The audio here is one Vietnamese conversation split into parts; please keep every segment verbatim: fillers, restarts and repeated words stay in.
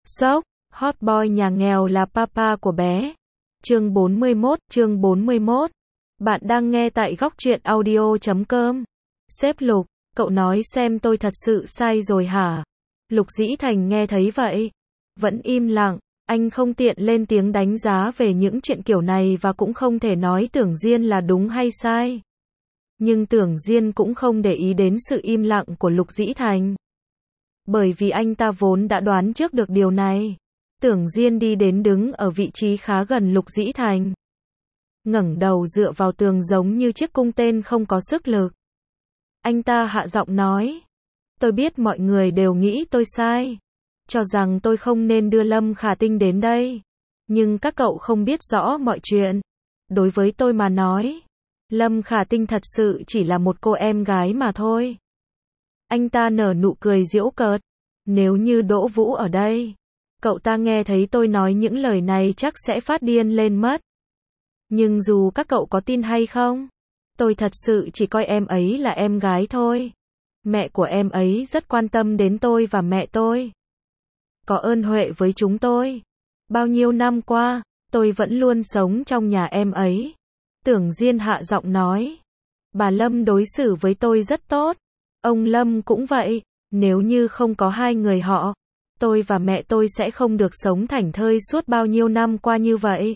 Sốc, hot boy nhà nghèo là papa của bé. Chương bốn mươi mốt, chương bốn mươi mốt. Bạn đang nghe tại góc truyện audio chấm com. Sếp Lục, cậu nói xem tôi thật sự sai rồi hả? Lục Dĩ Thành nghe thấy vậy, vẫn im lặng, anh không tiện lên tiếng đánh giá về những chuyện kiểu này và cũng không thể nói Tưởng Diên là đúng hay sai. Nhưng Tưởng Diên cũng không để ý đến sự im lặng của Lục Dĩ Thành. Bởi vì anh ta vốn đã đoán trước được điều này. Tưởng Diên đi đến đứng ở vị trí khá gần Lục Dĩ Thành. Ngẩng đầu dựa vào tường giống như chiếc cung tên không có sức lực. Anh ta hạ giọng nói. Tôi biết mọi người đều nghĩ tôi sai. Cho rằng tôi không nên đưa Lâm Khả Tinh đến đây. Nhưng các cậu không biết rõ mọi chuyện. Đối với tôi mà nói, Lâm Khả Tinh thật sự chỉ là một cô em gái mà thôi. Anh ta nở nụ cười giễu cợt. Nếu như Đỗ Vũ ở đây, cậu ta nghe thấy tôi nói những lời này chắc sẽ phát điên lên mất. Nhưng dù các cậu có tin hay không, tôi thật sự chỉ coi em ấy là em gái thôi. Mẹ của em ấy rất quan tâm đến tôi và mẹ tôi. Có ơn huệ với chúng tôi. Bao nhiêu năm qua, tôi vẫn luôn sống trong nhà em ấy. Tưởng Diên hạ giọng nói. Bà Lâm đối xử với tôi rất tốt. Ông Lâm cũng vậy. Nếu như không có hai người họ, tôi và mẹ tôi sẽ không được sống thảnh thơi suốt bao nhiêu năm qua như vậy.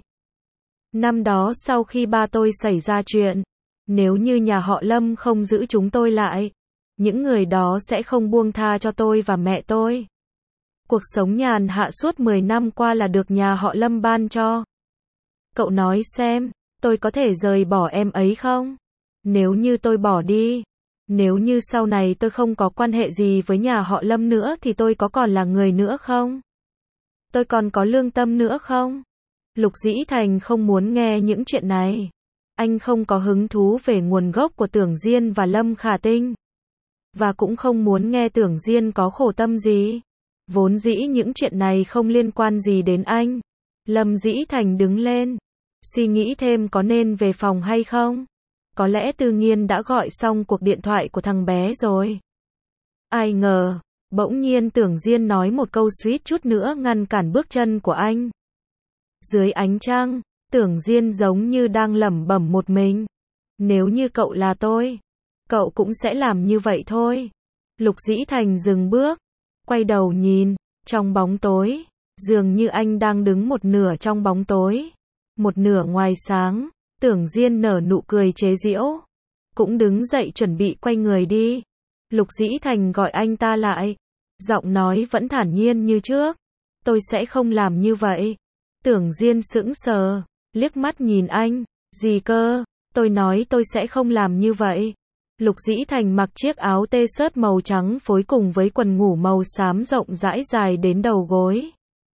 Năm đó sau khi ba tôi xảy ra chuyện, nếu như nhà họ Lâm không giữ chúng tôi lại, những người đó sẽ không buông tha cho tôi và mẹ tôi. Cuộc sống nhàn hạ suốt mười năm qua là được nhà họ Lâm ban cho. Cậu nói xem, tôi có thể rời bỏ em ấy không? Nếu như tôi bỏ đi, nếu như sau này tôi không có quan hệ gì với nhà họ Lâm nữa thì tôi có còn là người nữa không? Tôi còn có lương tâm nữa không? Lục Dĩ Thành không muốn nghe những chuyện này. Anh không có hứng thú về nguồn gốc của Tưởng Diên và Lâm Khả Tinh. Và cũng không muốn nghe Tưởng Diên có khổ tâm gì. Vốn dĩ những chuyện này không liên quan gì đến anh. Lâm Dĩ Thành đứng lên. Suy nghĩ thêm có nên về phòng hay không? Có lẽ Tư Nghiên đã gọi xong cuộc điện thoại của thằng bé rồi. Ai ngờ, bỗng nhiên Tưởng Diên nói một câu suýt chút nữa ngăn cản bước chân của anh. Dưới ánh trăng, Tưởng Diên giống như đang lẩm bẩm một mình. Nếu như cậu là tôi, cậu cũng sẽ làm như vậy thôi. Lục Dĩ Thành dừng bước, quay đầu nhìn, trong bóng tối, dường như anh đang đứng một nửa trong bóng tối, một nửa ngoài sáng. Tưởng Diên nở nụ cười chế giễu, cũng đứng dậy chuẩn bị quay người đi. Lục Dĩ Thành gọi anh ta lại, giọng nói vẫn thản nhiên như trước. Tôi sẽ không làm như vậy. Tưởng Diên sững sờ, liếc mắt nhìn anh, gì cơ, tôi nói tôi sẽ không làm như vậy. Lục Dĩ Thành mặc chiếc áo t-shirt màu trắng phối cùng với quần ngủ màu xám rộng rãi dài đến đầu gối.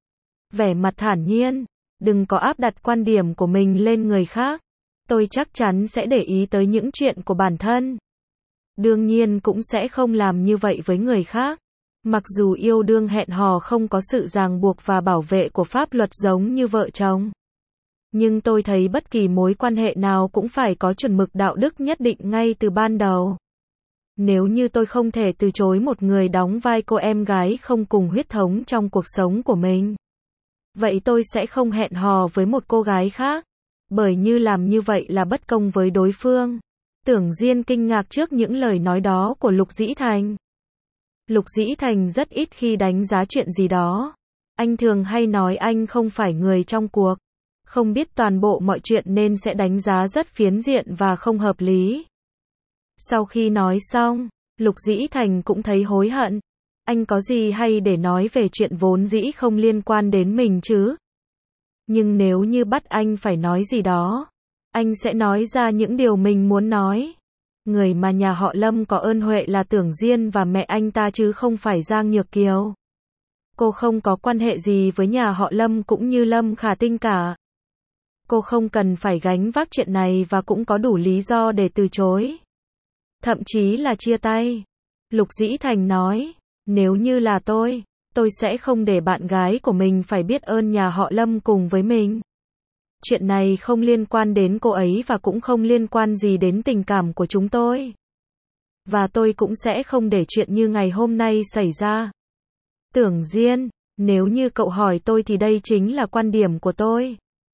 Vẻ mặt thản nhiên, đừng có áp đặt quan điểm của mình lên người khác. Tôi chắc chắn sẽ để ý tới những chuyện của bản thân. Đương nhiên cũng sẽ không làm như vậy với người khác. Mặc dù yêu đương hẹn hò không có sự ràng buộc và bảo vệ của pháp luật giống như vợ chồng. Nhưng tôi thấy bất kỳ mối quan hệ nào cũng phải có chuẩn mực đạo đức nhất định ngay từ ban đầu. Nếu như tôi không thể từ chối một người đóng vai cô em gái không cùng huyết thống trong cuộc sống của mình, vậy tôi sẽ không hẹn hò với một cô gái khác. Bởi như làm như vậy là bất công với đối phương. Tưởng Diên kinh ngạc trước những lời nói đó của Lục Dĩ Thành. Lục Dĩ Thành rất ít khi đánh giá chuyện gì đó. Anh thường hay nói anh không phải người trong cuộc, không biết toàn bộ mọi chuyện nên sẽ đánh giá rất phiến diện và không hợp lý. Sau khi nói xong, Lục Dĩ Thành cũng thấy hối hận. Anh có gì hay để nói về chuyện vốn dĩ không liên quan đến mình chứ? Nhưng nếu như bắt anh phải nói gì đó, anh sẽ nói ra những điều mình muốn nói. Người mà nhà họ Lâm có ơn huệ là Tưởng Diên và mẹ anh ta chứ không phải Giang Nhược Kiều. Cô không có quan hệ gì với nhà họ Lâm cũng như Lâm Khả Tinh cả. Cô không cần phải gánh vác chuyện này và cũng có đủ lý do để từ chối. Thậm chí là chia tay. Lục Dĩ Thành nói, nếu như là tôi, tôi sẽ không để bạn gái của mình phải biết ơn nhà họ Lâm cùng với mình. Chuyện này không liên quan đến cô ấy và cũng không liên quan gì đến tình cảm của chúng tôi. Và tôi cũng sẽ không để chuyện như ngày hôm nay xảy ra. Tưởng Diên, Nếu như cậu hỏi tôi thì đây chính là quan điểm của tôi.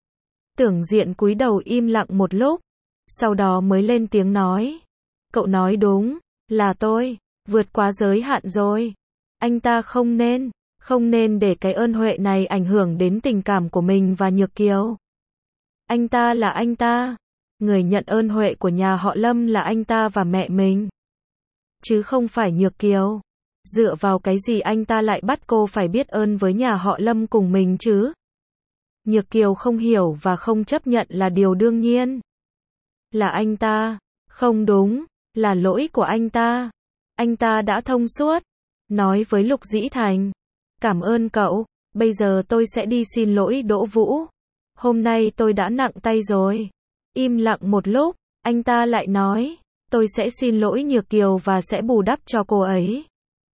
Tưởng Diện cúi đầu im lặng một lúc, sau đó mới lên tiếng nói. Cậu nói đúng, là tôi, vượt quá giới hạn rồi. Anh ta không nên, không nên để cái ơn huệ này ảnh hưởng đến tình cảm của mình và Nhược Kiều. Anh ta là anh ta. Người nhận ơn huệ của nhà họ Lâm là anh ta và mẹ mình. Chứ không phải Nhược Kiều. Dựa vào cái gì anh ta lại bắt cô phải biết ơn với nhà họ Lâm cùng mình chứ? Nhược Kiều không hiểu và không chấp nhận là điều đương nhiên. Là anh ta. Không đúng, là lỗi của anh ta. Anh ta đã thông suốt. Nói với Lục Dĩ Thành. Cảm ơn cậu, bây giờ tôi sẽ đi xin lỗi Đỗ Vũ. Hôm nay tôi đã nặng tay rồi. Im lặng một lúc, anh ta lại nói. Tôi sẽ xin lỗi Nhược Kiều và sẽ bù đắp cho cô ấy.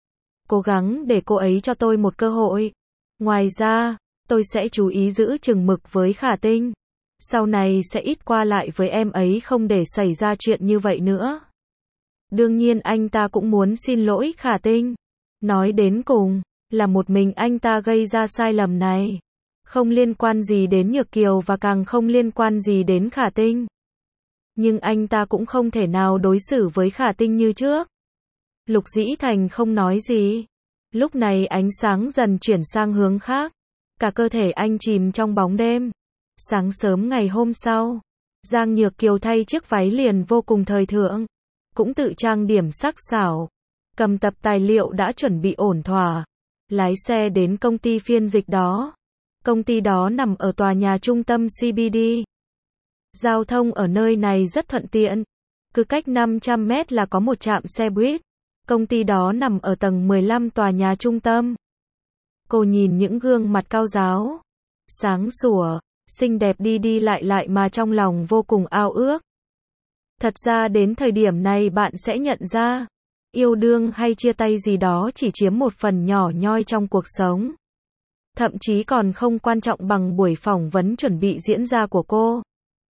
Cố gắng để cô ấy cho tôi một cơ hội. Ngoài ra, tôi sẽ chú ý giữ chừng mực với Khả Tinh. Sau này sẽ ít qua lại với em ấy không để xảy ra chuyện như vậy nữa. Đương nhiên anh ta cũng muốn xin lỗi Khả Tinh. Nói đến cùng, là một mình anh ta gây ra sai lầm này. Không liên quan gì đến Nhược Kiều và càng không liên quan gì đến Khả Tinh. Nhưng anh ta cũng không thể nào đối xử với Khả Tinh như trước. Lục Dĩ Thành không nói gì. Lúc này ánh sáng dần chuyển sang hướng khác. Cả cơ thể anh chìm trong bóng đêm. Sáng sớm ngày hôm sau, Giang Nhược Kiều thay chiếc váy liền vô cùng thời thượng. Cũng tự trang điểm sắc sảo. Cầm tập tài liệu đã chuẩn bị ổn thỏa. Lái xe đến công ty phiên dịch đó. Công ty đó nằm ở tòa nhà trung tâm xê bê đê. Giao thông ở nơi này rất thuận tiện. Cứ cách năm trăm mét là có một trạm xe buýt. Công ty đó nằm ở tầng mười lăm tòa nhà trung tâm. Cô nhìn những gương mặt cao ráo, sáng sủa, xinh đẹp đi đi lại lại mà trong lòng vô cùng ao ước. Thật ra đến thời điểm này bạn sẽ nhận ra, yêu đương hay chia tay gì đó chỉ chiếm một phần nhỏ nhoi trong cuộc sống. Thậm chí còn không quan trọng bằng buổi phỏng vấn chuẩn bị diễn ra của cô.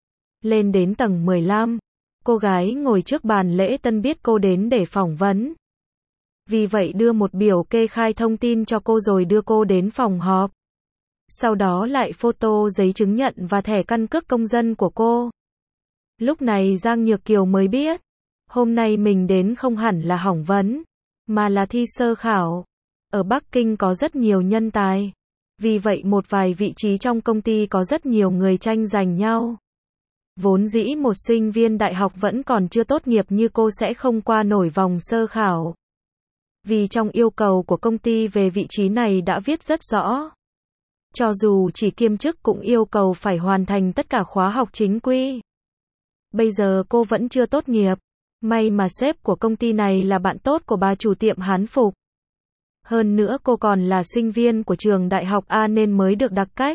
Lên đến tầng mười lăm, cô gái ngồi trước bàn lễ tân biết cô đến để phỏng vấn. Vì vậy đưa một biểu kê khai thông tin cho cô rồi đưa cô đến phòng họp. Sau đó lại photo giấy chứng nhận và thẻ căn cước công dân của cô. Lúc này Giang Nhược Kiều mới biết, hôm nay mình đến không hẳn là phỏng vấn, mà là thi sơ khảo. Ở Bắc Kinh có rất nhiều nhân tài. Vì vậy một vài vị trí trong công ty có rất nhiều người tranh giành nhau. Vốn dĩ một sinh viên đại học vẫn còn chưa tốt nghiệp như cô sẽ không qua nổi vòng sơ khảo. Vì trong yêu cầu của công ty về vị trí này đã viết rất rõ. Cho dù chỉ kiêm chức cũng yêu cầu phải hoàn thành tất cả khóa học chính quy. Bây giờ cô vẫn chưa tốt nghiệp. May mà sếp của công ty này là bạn tốt của bà chủ tiệm Hán Phục. Hơn nữa cô còn là sinh viên của trường đại học A nên mới được đặc cách.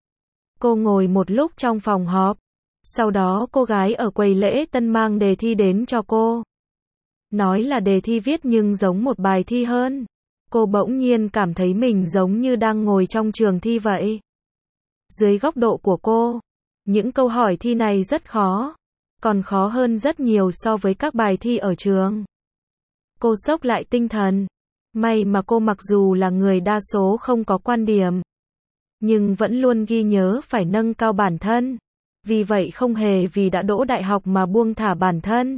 Cô ngồi một lúc trong phòng họp. Sau đó cô gái ở quầy lễ tân mang đề thi đến cho cô. Nói là đề thi viết nhưng giống một bài thi hơn. Cô bỗng nhiên cảm thấy mình giống như đang ngồi trong trường thi vậy. Dưới góc độ của cô, những câu hỏi thi này rất khó. Còn khó hơn rất nhiều so với các bài thi ở trường. Cô sốc lại tinh thần. May mà cô mặc dù là người đa số không có quan điểm, nhưng vẫn luôn ghi nhớ phải nâng cao bản thân. Vì vậy không hề vì đã đỗ đại học mà buông thả bản thân.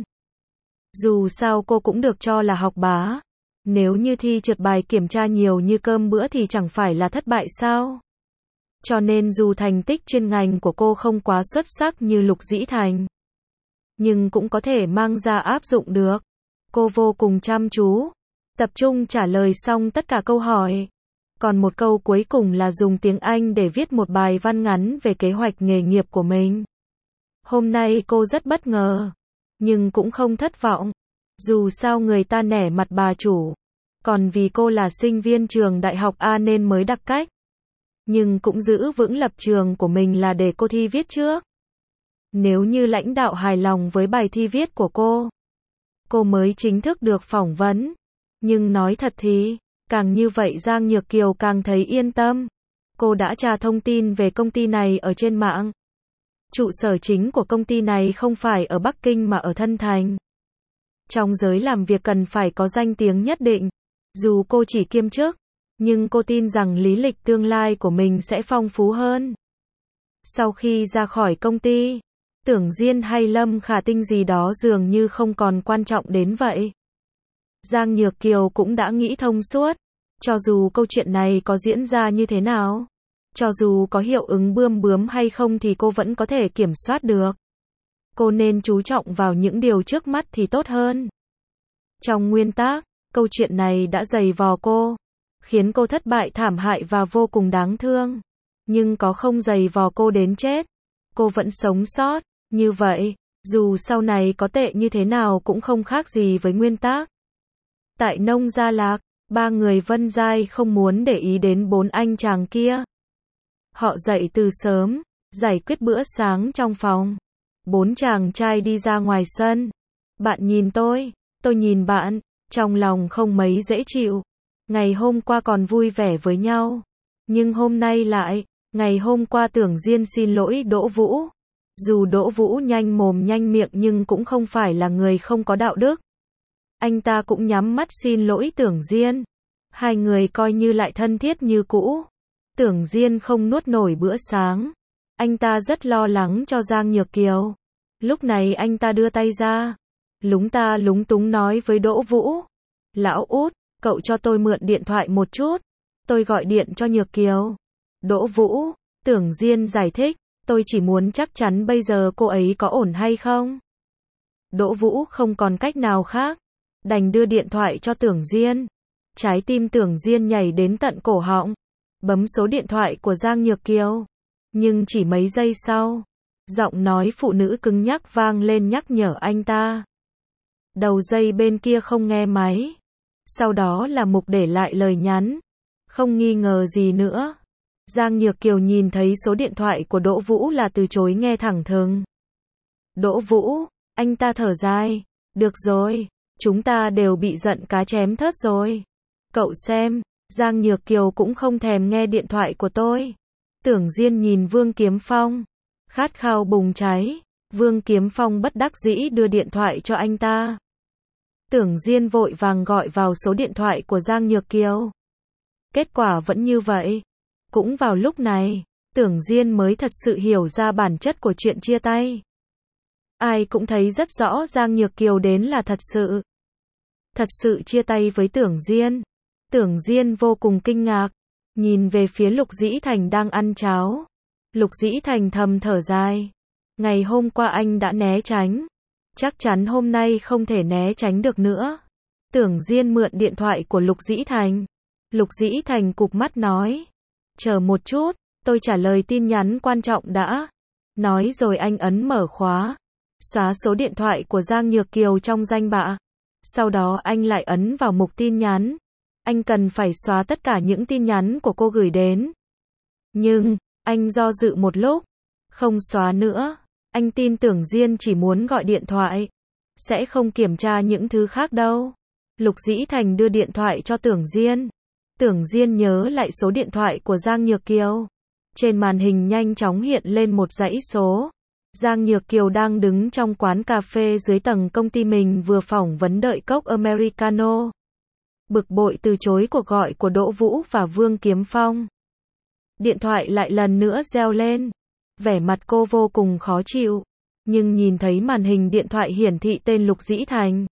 Dù sao cô cũng được cho là học bá. Nếu như thi trượt bài kiểm tra nhiều như cơm bữa thì chẳng phải là thất bại sao? Cho nên dù thành tích chuyên ngành của cô không quá xuất sắc như Lục Dĩ Thành, nhưng cũng có thể mang ra áp dụng được. Cô vô cùng chăm chú, tập trung trả lời xong tất cả câu hỏi. Còn một câu cuối cùng là dùng tiếng Anh để viết một bài văn ngắn về kế hoạch nghề nghiệp của mình. Hôm nay cô rất bất ngờ, nhưng cũng không thất vọng. Dù sao người ta nể mặt bà chủ, còn vì cô là sinh viên trường đại học A nên mới đặc cách. Nhưng cũng giữ vững lập trường của mình là để cô thi viết trước. Nếu như lãnh đạo hài lòng với bài thi viết của cô, cô mới chính thức được phỏng vấn. Nhưng nói thật thì, càng như vậy Giang Nhược Kiều càng thấy yên tâm. Cô đã tra thông tin về công ty này ở trên mạng. Trụ sở chính của công ty này không phải ở Bắc Kinh mà ở Thân Thành. Trong giới làm việc cần phải có danh tiếng nhất định. Dù cô chỉ kiêm chức, Nhưng cô tin rằng lý lịch tương lai của mình sẽ phong phú hơn. Sau khi ra khỏi công ty, Tưởng Diên hay Lâm Khả Tinh gì đó dường như không còn quan trọng đến vậy. Giang Nhược Kiều cũng đã nghĩ thông suốt. Cho dù câu chuyện này có diễn ra như thế nào, cho dù có hiệu ứng bươm bướm hay không thì cô vẫn có thể kiểm soát được. Cô nên chú trọng vào những điều trước mắt thì tốt hơn. Trong nguyên tắc, câu chuyện này đã dày vò cô, khiến cô thất bại thảm hại và vô cùng đáng thương. Nhưng có không dày vò cô đến chết, cô vẫn sống sót. Như vậy, dù sau này có tệ như thế nào cũng không khác gì với nguyên tắc. Tại Nông Gia Lạc, ba người Vân Giai không muốn để ý đến bốn anh chàng kia. Họ dậy từ sớm, giải quyết bữa sáng trong phòng. Bốn chàng trai đi ra ngoài sân. Bạn nhìn tôi, tôi nhìn bạn, trong lòng không mấy dễ chịu. Ngày hôm qua còn vui vẻ với nhau, nhưng hôm nay lại, ngày hôm qua Tưởng Diên xin lỗi Đỗ Vũ. Dù Đỗ Vũ nhanh mồm nhanh miệng nhưng cũng không phải là người không có đạo đức. Anh ta cũng nhắm mắt xin lỗi Tưởng Diên. Hai người coi như lại thân thiết như cũ. Tưởng Diên không nuốt nổi bữa sáng. Anh ta rất lo lắng cho Giang Nhược Kiều. Lúc này anh ta đưa tay ra, lúng ta lúng túng nói với Đỗ Vũ. Lão Út, cậu cho tôi mượn điện thoại một chút. Tôi gọi điện cho Nhược Kiều. Đỗ Vũ, Tưởng Diên giải thích. Tôi chỉ muốn chắc chắn bây giờ cô ấy có ổn hay không. Đỗ Vũ không còn cách nào khác, đành đưa điện thoại cho Tưởng Diên. Trái tim Tưởng Diên nhảy đến tận cổ họng, bấm số điện thoại của Giang Nhược Kiều. Nhưng chỉ mấy giây sau, giọng nói phụ nữ cứng nhắc vang lên nhắc nhở anh ta. Đầu dây bên kia không nghe máy. Sau đó là mục để lại lời nhắn. Không nghi ngờ gì nữa. Giang Nhược Kiều nhìn thấy số điện thoại của Đỗ Vũ là từ chối nghe thẳng thừng. Đỗ Vũ, anh ta thở dài. Được rồi, chúng ta đều bị giận cá chém thớt rồi. Cậu xem, Giang Nhược Kiều cũng không thèm nghe điện thoại của tôi. Tưởng Diên nhìn Vương Kiếm Phong. Khát khao bùng cháy. Vương Kiếm Phong bất đắc dĩ đưa điện thoại cho anh ta. Tưởng Diên vội vàng gọi vào số điện thoại của Giang Nhược Kiều. Kết quả vẫn như vậy. Cũng vào lúc này, Tưởng Diên mới thật sự hiểu ra bản chất của chuyện chia tay. Ai cũng thấy rất rõ Giang Nhược Kiều đến là thật sự. Thật sự chia tay với Tưởng Diên. Tưởng Diên vô cùng kinh ngạc, nhìn về phía Lục Dĩ Thành đang ăn cháo. Lục Dĩ Thành thầm thở dài. Ngày hôm qua anh đã né tránh. Chắc chắn hôm nay không thể né tránh được nữa. Tưởng Diên mượn điện thoại của Lục Dĩ Thành. Lục Dĩ Thành cụp mắt nói. Chờ một chút, tôi trả lời tin nhắn quan trọng đã. Nói rồi anh ấn mở khóa. Xóa số điện thoại của Giang Nhược Kiều trong danh bạ. Sau đó anh lại ấn vào mục tin nhắn. Anh cần phải xóa tất cả những tin nhắn của cô gửi đến. Nhưng, anh do dự một lúc. Không xóa nữa. Anh tin Tưởng Diên chỉ muốn gọi điện thoại. Sẽ không kiểm tra những thứ khác đâu. Lục Dĩ Thành đưa điện thoại cho Tưởng Diên. Tưởng Diên nhớ lại số điện thoại của Giang Nhược Kiều. Trên màn hình nhanh chóng hiện lên một dãy số. Giang Nhược Kiều đang đứng trong quán cà phê dưới tầng công ty mình vừa phỏng vấn đợi cốc Americano. Bực bội từ chối cuộc gọi của Đỗ Vũ và Vương Kiếm Phong. Điện thoại lại lần nữa reo lên. Vẻ mặt cô vô cùng khó chịu. Nhưng nhìn thấy màn hình điện thoại hiển thị tên Lục Dĩ Thành.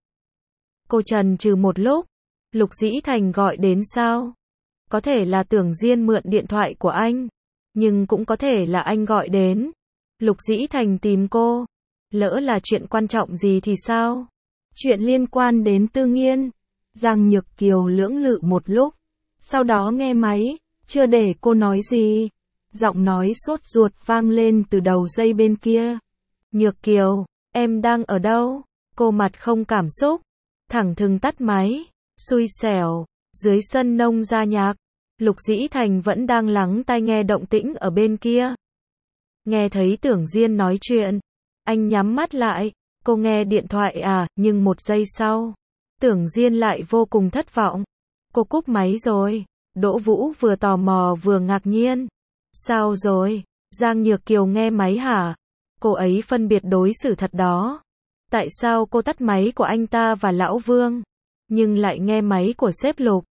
Cô chần chừ một lúc. Lục Dĩ Thành gọi đến sao? Có thể là Tưởng Diên mượn điện thoại của anh. Nhưng cũng có thể là anh gọi đến. Lục Dĩ Thành tìm cô. Lỡ là chuyện quan trọng gì thì sao? Chuyện liên quan đến Tư Nghiên. Giang Nhược Kiều lưỡng lự một lúc. Sau đó nghe máy. Chưa để cô nói gì. Giọng nói sốt ruột vang lên từ đầu dây bên kia. Nhược Kiều, em đang ở đâu? Cô mặt không cảm xúc. Thẳng thừng tắt máy. Xui xẻo. Dưới sân Nông Gia Nhạc. Lục Dĩ Thành vẫn đang lắng tai nghe động tĩnh ở bên kia. Nghe thấy Tưởng Diên nói chuyện. Anh nhắm mắt lại. Cô nghe điện thoại à, nhưng một giây sau. Tưởng Diên lại vô cùng thất vọng. Cô cúp máy rồi. Đỗ Vũ vừa tò mò vừa ngạc nhiên. Sao rồi? Giang Nhược Kiều nghe máy hả? Cô ấy phân biệt đối xử thật đó. Tại sao cô tắt máy của anh ta và Lão Vương, nhưng lại nghe máy của sếp Lục?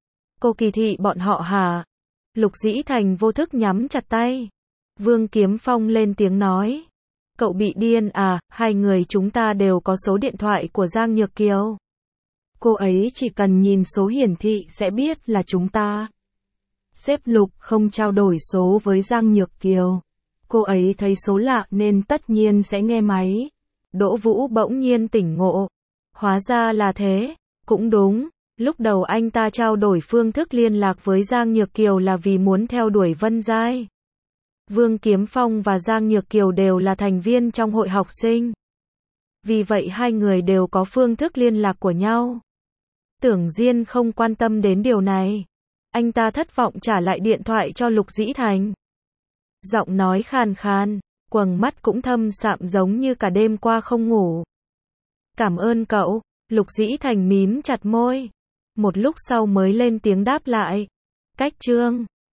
Cô kỳ thị bọn họ hả? Lục Dĩ Thành vô thức nhắm chặt tay. Vương Kiếm Phong lên tiếng nói. Cậu bị điên à, hai người chúng ta đều có số điện thoại của Giang Nhược Kiều. Cô ấy chỉ cần nhìn số hiển thị sẽ biết là chúng ta. Sếp Lục không trao đổi số với Giang Nhược Kiều. Cô ấy thấy số lạ nên tất nhiên sẽ nghe máy. Đỗ Vũ bỗng nhiên tỉnh ngộ. Hóa ra là thế, cũng đúng. Lúc đầu anh ta trao đổi phương thức liên lạc với Giang Nhược Kiều là vì muốn theo đuổi Vân Giai. Vương Kiếm Phong và Giang Nhược Kiều đều là thành viên trong hội học sinh. Vì vậy hai người đều có phương thức liên lạc của nhau. Tưởng Diên không quan tâm đến điều này. Anh ta thất vọng trả lại điện thoại cho Lục Dĩ Thành. Giọng nói khàn khàn, quầng mắt cũng thâm sạm giống như cả đêm qua không ngủ. Cảm ơn cậu, Lục Dĩ Thành mím chặt môi. Một lúc sau mới lên tiếng đáp lại. Cách Trương.